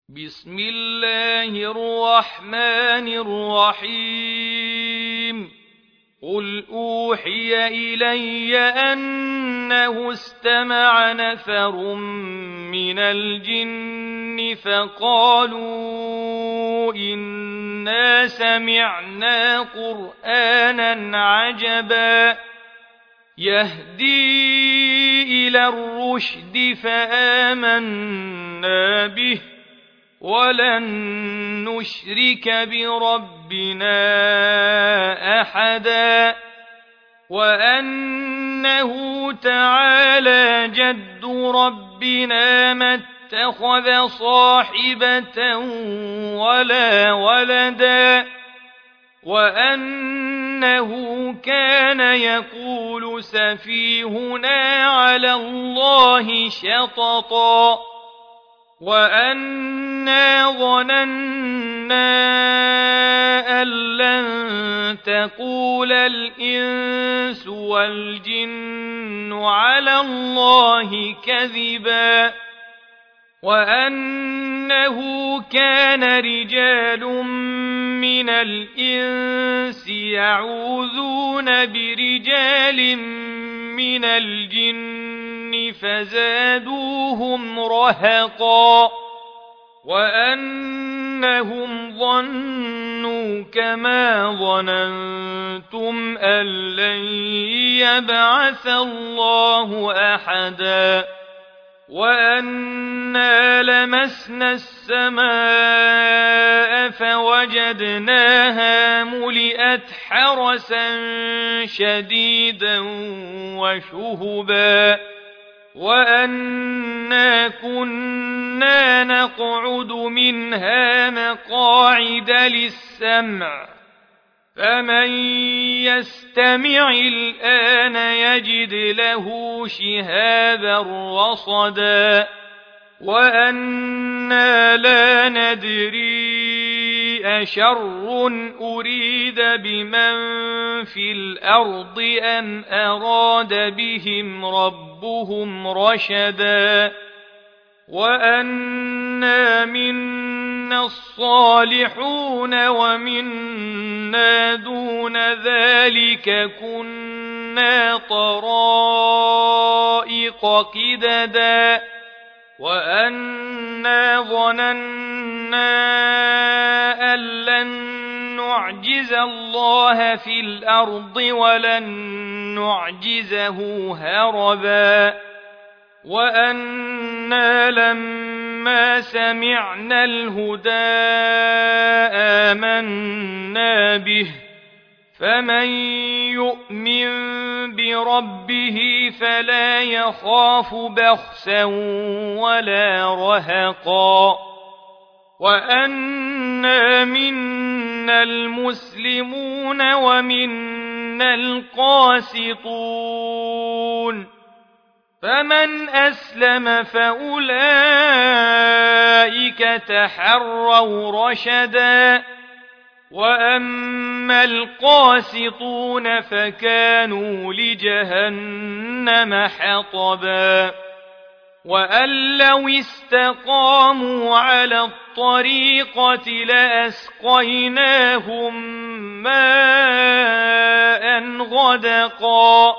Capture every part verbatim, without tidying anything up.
بسم الله الرحمن الرحيم قل أوحي إلي أنه استمع نفر من الجن فقالوا إنا سمعنا قرآنا عجبا يهدي إلى الرشد فآمنا به ولن نشرك بربنا أحدا وأنه تعالى جد ربنا ما اتخذ صاحبة ولا ولدا وأنه كان يقول سفيهنا على الله شططا وأنا ظننا أن لن تقول الإنس والجن على الله كذبا وأنه كان رجال من الإنس يعوذون برجال من الجن فزادوهم رهقا وأنهم ظنوا كما ظننتم أن لن يبعث الله أحدا وأنا لمسنا السماء فوجدناها ملئت حرسا شديدا وشهبا وأنا كنا نقعد منها مقاعد للسمع فمن يستمع الآن يجد له شهابا رصدا وأنا لا ندري أشر أريد بمن في الأرض أم أراد بهم ربهم رشدا وأنا منا الصالحون ومنا دون ذلك كنا طرائق قددا وأنا ظننا أن لن نعجز الله في الأرض ولن نعجزه هربا وأنا لما سمعنا الهدى آمنا به فمن يؤمن بربه فلا يخاف بخسا ولا رهقا وأنا منا المسلمون ومنا القاسطون فمن أسلم فأولئك تحروا رشدا وأما القاسطون فكانوا لجهنم حطبا وأن لو استقاموا على الطريقة لأسقيناهم ماء غدقا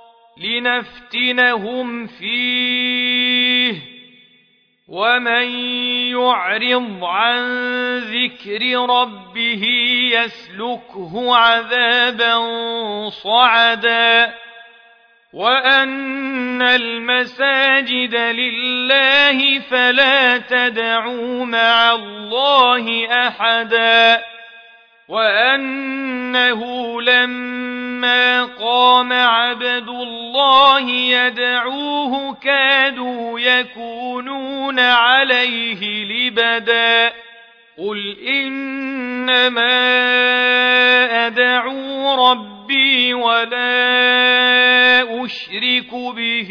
لنفتنهم فيه ومن يعرض عن ذكر ربه يسلكه عذابا صعدا وأن المساجد لله فلا تدعوا مع الله أحدا وأنه لما قام عبد الله يدعوه كادوا يكونون عليه لبدا قل إنما أدعو ربي ولا أشرك به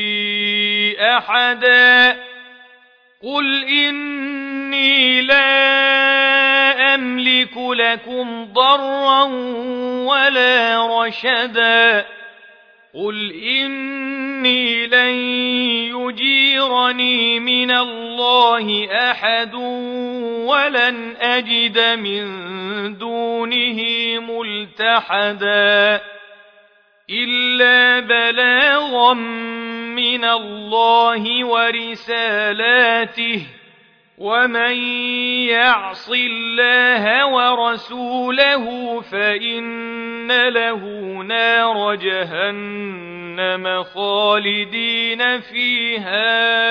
أحدا قل إني لا أملك لكم ضرا ولا رشدا قل إني لن يجيرني من الله أحد ولن أجد من دونه ملتحدا إلا بلاغا من الله ورسالاته ومن يعص الله ورسوله فإن له نار جهنم خالدين فيها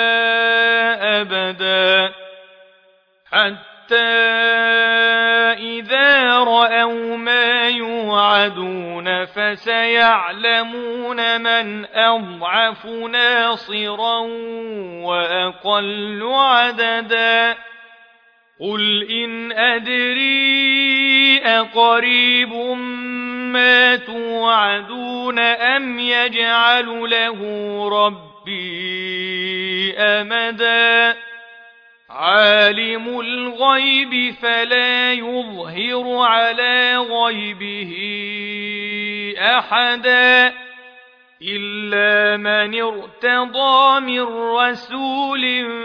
أبدا حتى إذا رأوا ما يوعدون فسيعلمون من أضعف ناصرا وأقل عددا قل إن أدري أقريب ما توعدون أم يجعل له ربي أمدا عالم الغيب فلا يظهر على غيبه أحدا إلا من ارتضى من رسول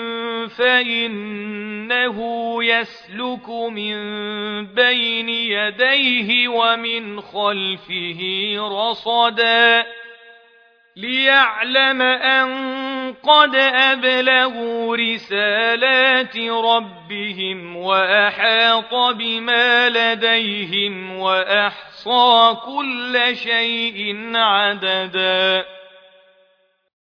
فإنه يسلك من بين يديه ومن خلفه رصدا ليعلم أن قد أبلغوا رسالات ربهم وأحاط بما لديهم وأحصى كل شيء عددا